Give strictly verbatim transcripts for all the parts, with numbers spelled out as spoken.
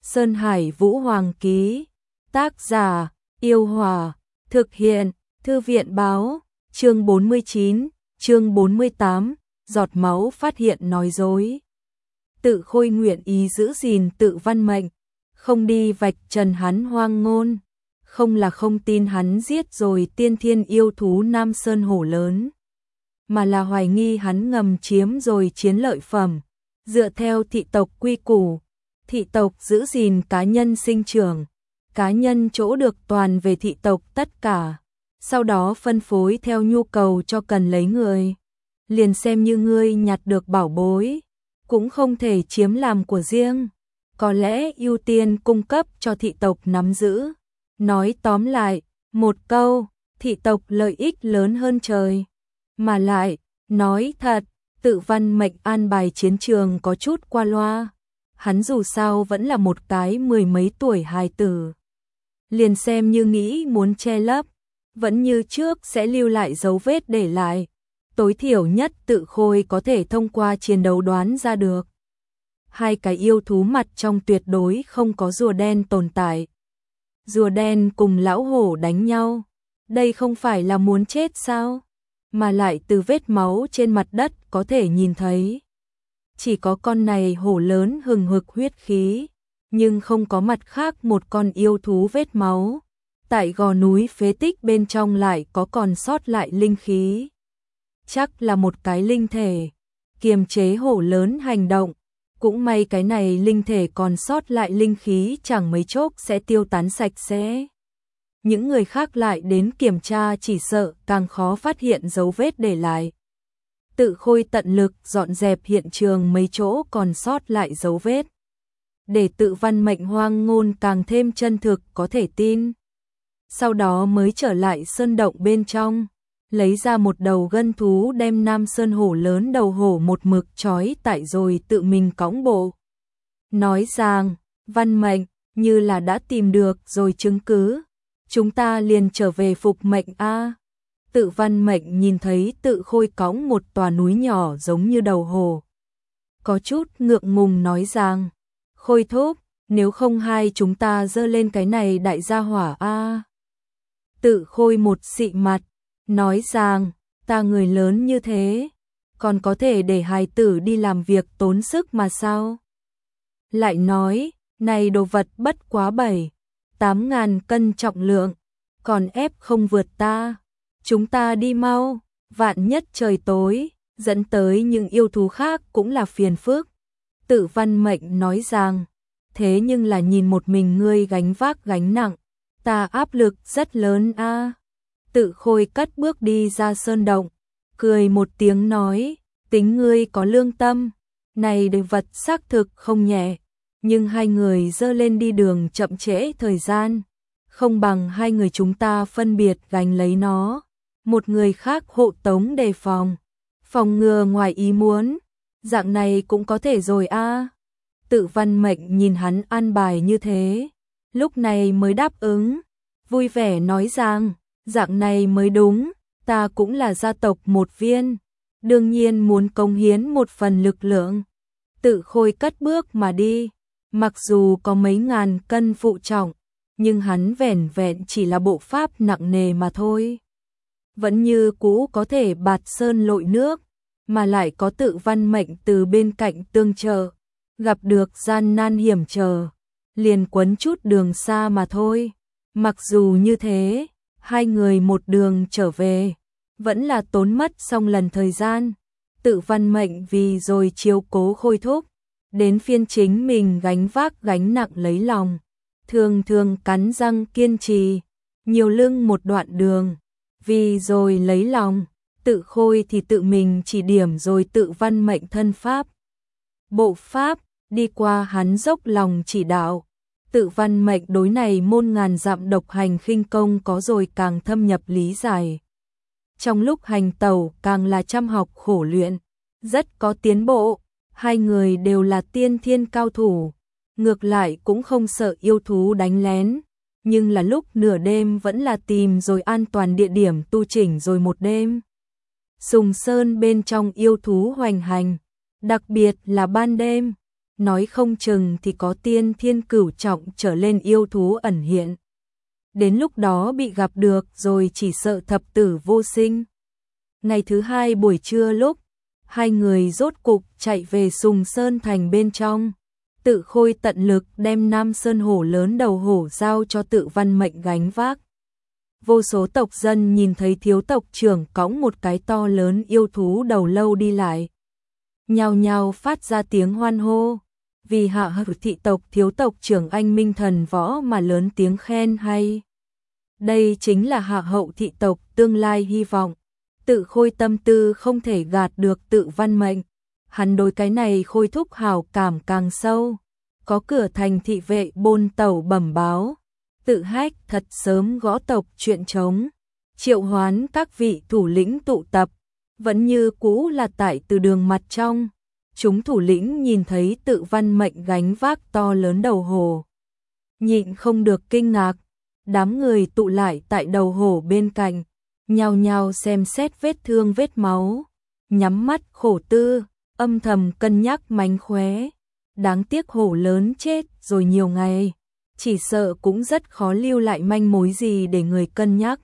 Sơn Hải Vũ Hoàng ký. Tác giả, Yêu Hòa. Thực hiện, Thư viện báo. Chương bốn mươi chín, chương bốn mươi tám, giọt máu phát hiện nói dối. Tự Khôi nguyện ý giữ gìn tự văn mệnh, không đi vạch trần hắn hoang ngôn, không là không tin hắn giết rồi tiên thiên yêu thú Nam Sơn hổ lớn, mà là hoài nghi hắn ngầm chiếm rồi chiến lợi phẩm. Dựa theo thị tộc quy củ, thị tộc giữ gìn cá nhân sinh trưởng, cá nhân chỗ được toàn về thị tộc tất cả, sau đó phân phối theo nhu cầu cho cần lấy người. Liền xem như ngươi nhặt được bảo bối, cũng không thể chiếm làm của riêng, có lẽ ưu tiên cung cấp cho thị tộc nắm giữ. Nói tóm lại, một câu, thị tộc lợi ích lớn hơn trời. Mà lại, nói thật, tự văn mệnh an bài chiến trường có chút qua loa. Hắn dù sao vẫn là một cái mười mấy tuổi hài tử. Liền xem như nghĩ muốn che lấp, vẫn như trước sẽ lưu lại dấu vết để lại. Tối thiểu nhất Tự Khôi có thể thông qua chiến đấu đoán ra được. Hai cái yêu thú mặt trong tuyệt đối không có rùa đen tồn tại. Rùa đen cùng lão hổ đánh nhau, đây không phải là muốn chết sao? Mà lại từ vết máu trên mặt đất có thể nhìn thấy. Chỉ có con này hổ lớn hừng hực huyết khí, nhưng không có mặt khác một con yêu thú vết máu. Tại gò núi phế tích bên trong lại có còn sót lại linh khí. Chắc là một cái linh thể, kiềm chế hổ lớn hành động. Cũng may cái này linh thể còn sót lại linh khí chẳng mấy chốc sẽ tiêu tán sạch sẽ. Những người khác lại đến kiểm tra chỉ sợ càng khó phát hiện dấu vết để lại. Tự Khôi tận lực dọn dẹp hiện trường mấy chỗ còn sót lại dấu vết, để tự văn mệnh hoang ngôn càng thêm chân thực có thể tin. Sau đó mới trở lại sơn động bên trong, lấy ra một đầu gân thú đem Nam Sơn hổ lớn đầu hổ một mực trói tại rồi tự mình cõng bộ. Nói rằng, văn mệnh, như là đã tìm được rồi chứng cứ, chúng ta liền trở về phục mệnh a. Tự văn mệnh nhìn thấy Tự Khôi cõng một tòa núi nhỏ giống như đầu hổ, có chút ngượng ngùng nói rằng, Khôi thúc, nếu không hai chúng ta dơ lên cái này đại gia hỏa a. Tự Khôi một xị mặt, nói rằng, ta người lớn như thế, còn có thể để hài tử đi làm việc tốn sức mà sao? Lại nói, này đồ vật bất quá bảy, tám ngàn cân trọng lượng, còn ép không vượt ta. Chúng ta đi mau, vạn nhất trời tối, dẫn tới những yêu thú khác cũng là phiền phức. Tự văn mệnh nói rằng, thế nhưng là nhìn một mình ngươi gánh vác gánh nặng, ta áp lực rất lớn a. Tự Khôi cất bước đi ra sơn động, cười một tiếng nói, tính ngươi có lương tâm, này đồ vật xác thực không nhẹ, nhưng hai người dơ lên đi đường chậm trễ thời gian, không bằng hai người chúng ta phân biệt gánh lấy nó, một người khác hộ tống đề phòng, phòng ngừa ngoài ý muốn, dạng này cũng có thể rồi a. Tự văn mệnh nhìn hắn an bài như thế, lúc này mới đáp ứng, vui vẻ nói rằng, dạng này mới đúng, ta cũng là gia tộc một viên, đương nhiên muốn cống hiến một phần lực lượng. Tự Khôi cất bước mà đi, mặc dù có mấy ngàn cân phụ trọng, nhưng hắn vẻn vẹn chỉ là bộ pháp nặng nề mà thôi. Vẫn như cũ có thể bạt sơn lội nước, mà lại có tự văn mệnh từ bên cạnh tương trợ, gặp được gian nan hiểm trở, liền quấn chút đường xa mà thôi. Mặc dù như thế, hai người một đường trở về, vẫn là tốn mất xong lần thời gian. Tự văn mệnh vì rồi chiếu cố Khôi thúc, đến phiên chính mình gánh vác gánh nặng lấy lòng, thường thường cắn răng kiên trì, nhiều lưng một đoạn đường, vì rồi lấy lòng. Tự Khôi thì tự mình chỉ điểm rồi tự văn mệnh thân pháp, bộ pháp, đi qua hắn dốc lòng chỉ đạo. Tự văn mệnh đối này môn ngàn dặm độc hành khinh công có rồi càng thâm nhập lý giải. Trong lúc hành tẩu càng là chăm học khổ luyện, rất có tiến bộ. Hai người đều là tiên thiên cao thủ, ngược lại cũng không sợ yêu thú đánh lén, nhưng là lúc nửa đêm vẫn là tìm rồi an toàn địa điểm tu chỉnh rồi một đêm. Sùng sơn bên trong yêu thú hoành hành, đặc biệt là ban đêm, nói không chừng thì có tiên thiên cửu trọng trở lên yêu thú ẩn hiện. Đến lúc đó bị gặp được rồi chỉ sợ thập tử vô sinh. Ngày thứ hai buổi trưa lúc, hai người rốt cục chạy về Sùng Sơn Thành bên trong. Tự Khôi tận lực đem Nam Sơn hổ lớn đầu hổ giao cho Tự Văn Mệnh gánh vác. Vô số tộc dân nhìn thấy thiếu tộc trưởng cõng một cái to lớn yêu thú đầu lâu đi lại. Nhao nhao phát ra tiếng hoan hô. Vì hạ hậu thị tộc thiếu tộc trưởng anh minh thần võ mà lớn tiếng khen hay. Đây chính là hạ hậu thị tộc tương lai hy vọng. Tự Khôi tâm tư không thể gạt được Tự Văn Mệnh. Hắn đối cái này Khôi thúc hào cảm càng sâu. Có cửa thành thị vệ bôn tẩu bẩm báo. Tự Hách thật sớm gõ tộc chuyện trống. Triệu hoán các vị thủ lĩnh tụ tập. Vẫn như cũ là tại từ đường mặt trong. Chúng thủ lĩnh nhìn thấy Tự Văn Mệnh gánh vác to lớn đầu hổ. Nhịn không được kinh ngạc. Đám người tụ lại tại đầu hổ bên cạnh. Nhao nhao xem xét vết thương vết máu. Nhắm mắt khổ tư. Âm thầm cân nhắc mánh khóe. Đáng tiếc hổ lớn chết rồi nhiều ngày. Chỉ sợ cũng rất khó lưu lại manh mối gì để người cân nhắc.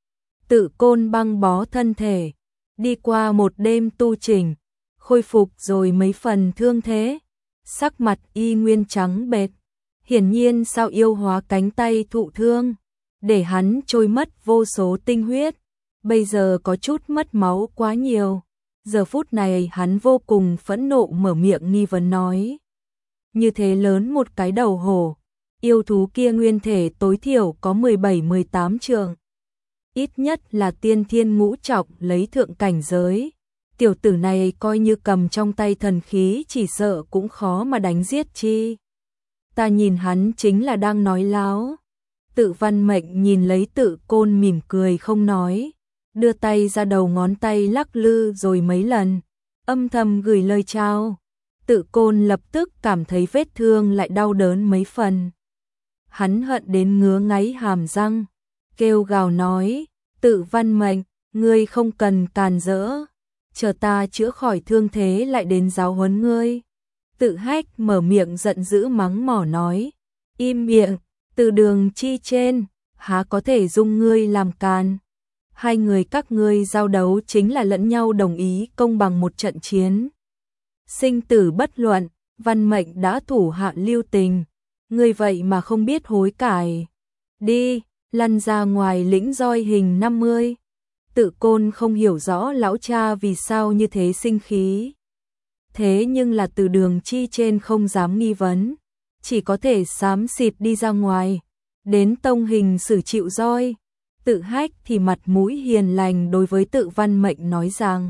Tự Côn băng bó thân thể. Đi qua một đêm tu chỉnh. Khôi phục rồi mấy phần thương thế. Sắc mặt y nguyên trắng bệch. Hiển nhiên sao yêu hóa cánh tay thụ thương. Để hắn trôi mất vô số tinh huyết. Bây giờ có chút mất máu quá nhiều. Giờ phút này hắn vô cùng phẫn nộ mở miệng nghi vấn nói. Như thế lớn một cái đầu hổ. Yêu thú kia nguyên thể tối thiểu có mười bảy mười tám trường. Ít nhất là tiên thiên ngũ trọng lấy thượng cảnh giới. Tiểu tử này coi như cầm trong tay thần khí chỉ sợ cũng khó mà đánh giết chi. Ta nhìn hắn chính là đang nói láo. Tự Văn Mệnh nhìn lấy Tự Côn mỉm cười không nói. Đưa tay ra đầu ngón tay lắc lư rồi mấy lần. Âm thầm gửi lời chào. Tự Côn lập tức cảm thấy vết thương lại đau đớn mấy phần. Hắn hận đến ngứa ngáy hàm răng. Kêu gào nói. Tự Văn Mệnh, ngươi không cần càn rỡ. Chờ ta chữa khỏi thương thế lại đến giáo huấn ngươi. Tự Hách mở miệng giận dữ mắng mỏ nói. Im miệng, từ đường chi trên, há có thể dung ngươi làm càn. Hai người các ngươi giao đấu chính là lẫn nhau đồng ý công bằng một trận chiến. Sinh tử bất luận, Văn Mệnh đã thủ hạ lưu tình. Ngươi vậy mà không biết hối cải. Đi, lăn ra ngoài lĩnh roi hình năm mươi. Tự Côn không hiểu rõ lão cha vì sao như thế sinh khí. Thế nhưng là từ đường chi trên không dám nghi vấn. Chỉ có thể xám xịt đi ra ngoài. Đến tông hình xử chịu roi. Tự Hách thì mặt mũi hiền lành đối với Tự Văn Mệnh nói rằng.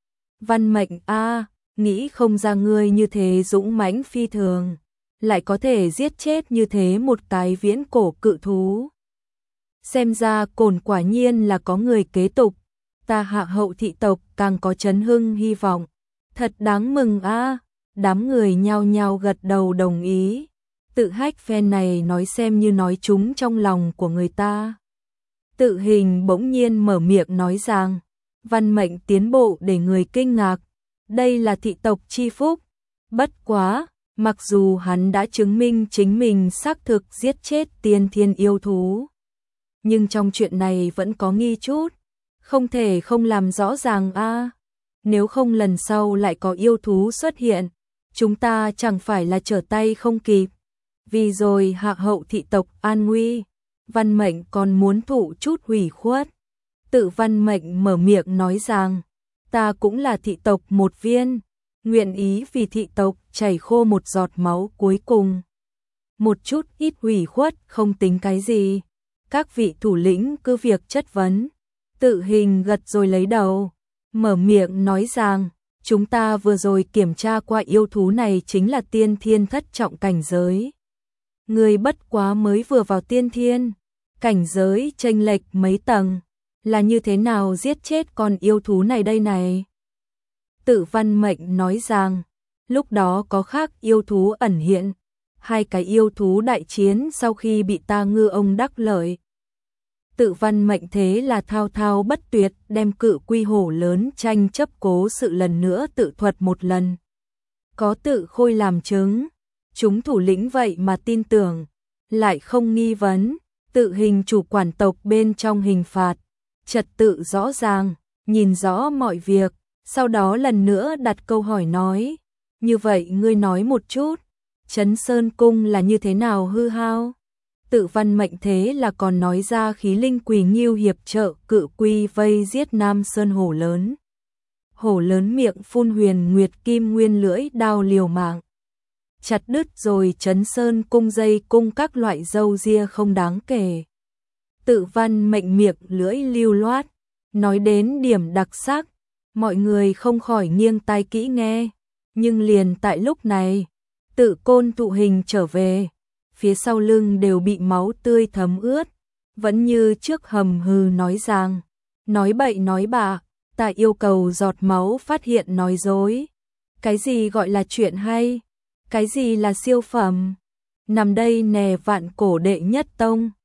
Văn Mệnh a, nghĩ không ra ngươi như thế dũng mãnh phi thường. Lại có thể giết chết như thế một cái viễn cổ cự thú. Xem ra Cồn quả nhiên là có người kế tục. Ta hạ hậu thị tộc càng có chấn hưng hy vọng. Thật đáng mừng a. Đám người nhao nhao gật đầu đồng ý. Tự Hách phen này nói xem như nói trúng trong lòng của người ta. Tự Hình bỗng nhiên mở miệng nói rằng. Văn Mệnh tiến bộ để người kinh ngạc. Đây là thị tộc chi phúc. Bất quá, mặc dù hắn đã chứng minh chính mình xác thực giết chết tiên thiên yêu thú. Nhưng trong chuyện này vẫn có nghi chút. Không thể không làm rõ ràng a. Nếu không lần sau lại có yêu thú xuất hiện. Chúng ta chẳng phải là trở tay không kịp. Vì rồi hạ hậu thị tộc an nguy. Văn Mệnh còn muốn thụ chút hủy khuất. Tự Văn Mệnh mở miệng nói rằng. Ta cũng là thị tộc một viên. Nguyện ý vì thị tộc chảy khô một giọt máu cuối cùng. Một chút ít hủy khuất không tính cái gì. Các vị thủ lĩnh cứ việc chất vấn. Tự Hình gật rồi lấy đầu. Mở miệng nói rằng. Chúng ta vừa rồi kiểm tra qua yêu thú này chính là tiên thiên thất trọng cảnh giới. Người bất quá mới vừa vào tiên thiên. Cảnh giới chênh lệch mấy tầng. Là như thế nào giết chết con yêu thú này đây này? Tự Văn Mệnh nói rằng. Lúc đó có khác yêu thú ẩn hiện. Hai cái yêu thú đại chiến sau khi bị ta ngư ông đắc lợi. Tự Văn Mệnh thế là thao thao bất tuyệt đem cự quy hổ lớn tranh chấp cố sự lần nữa tự thuật một lần. Có Tự Khôi làm chứng, chúng thủ lĩnh vậy mà tin tưởng, lại không nghi vấn, tự hình chủ quản tộc bên trong hình phạt, trật tự rõ ràng, nhìn rõ mọi việc, sau đó lần nữa đặt câu hỏi nói, như vậy ngươi nói một chút, Trấn Sơn Cung là như thế nào hư hao? Tự văn mệnh thế là còn nói ra khí linh quỳ nghiêu hiệp trợ cự quy vây giết Nam Sơn hổ lớn. Hổ lớn miệng phun huyền nguyệt kim nguyên lưỡi đao liều mạng. Chặt đứt rồi Trấn Sơn Cung dây cung các loại râu ria không đáng kể. Tự văn mệnh miệng lưỡi lưu loát, nói đến điểm đặc sắc, mọi người không khỏi nghiêng tai kỹ nghe. Nhưng liền tại lúc này, tự côn tụ hình trở về, phía sau lưng đều bị máu tươi thấm ướt, vẫn như trước hầm hừ nói rằng, nói bậy nói bạ, ta yêu cầu giọt máu phát hiện nói dối. Cái gì gọi là chuyện hay? Cái gì là siêu phẩm? Nằm đây nè vạn cổ đệ nhất tông.